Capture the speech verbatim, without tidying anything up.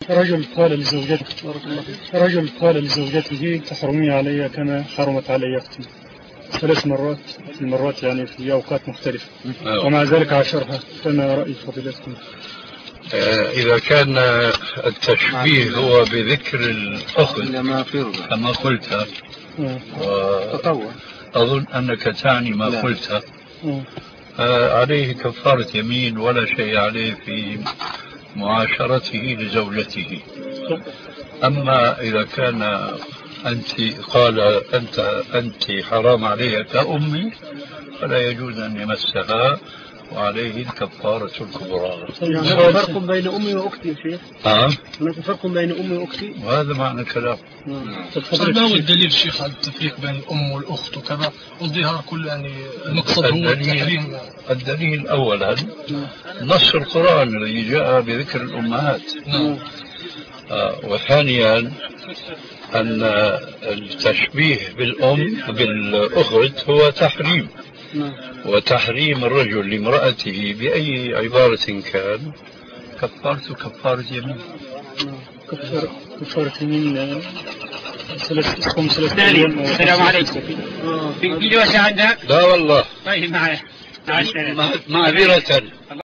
رجل قال لزوجته رجل قال لزوجته تحرمي علي كما حرمت علي أختي ثلاث مرات المرات يعني في أوقات مختلفة، ومع ذلك عاشرها. فما رأي فضيلتكم؟ إذا كان التشبيه هو بذكر الأخت كما قلت، وأظن أنك تعني ما قلت، عليه كفارة يمين ولا شيء عليه في معاشرته لزوجته. أما إذا كان أنت قال أنت أنت حرام علي كأمي فلا يجوز أن يمسها، وعليه الكفارة الكبرى. هناك فرق بين أمي وأختي يا شيخ؟ ها؟ هناك فرق بين أمي وأختي؟ وهذا معنى الكلام. ما هو الدليل شيخ على التفريق بين الأم والأخت وكذا والظهار كل يعني المقصد هو التحريم؟ الدليل أولا نص القرآن الذي جاء بذكر الأمهات. نعم. آه وثانيا أن التشبيه بالأم بالأخت هو تحريم، وتحريم الرجل لامرأته بأي عبارة كان كفارته كفارة يمين. كفارة يمين. السلام عليكم. في جوازة عندك؟ لا والله. طيب معي. معذرة.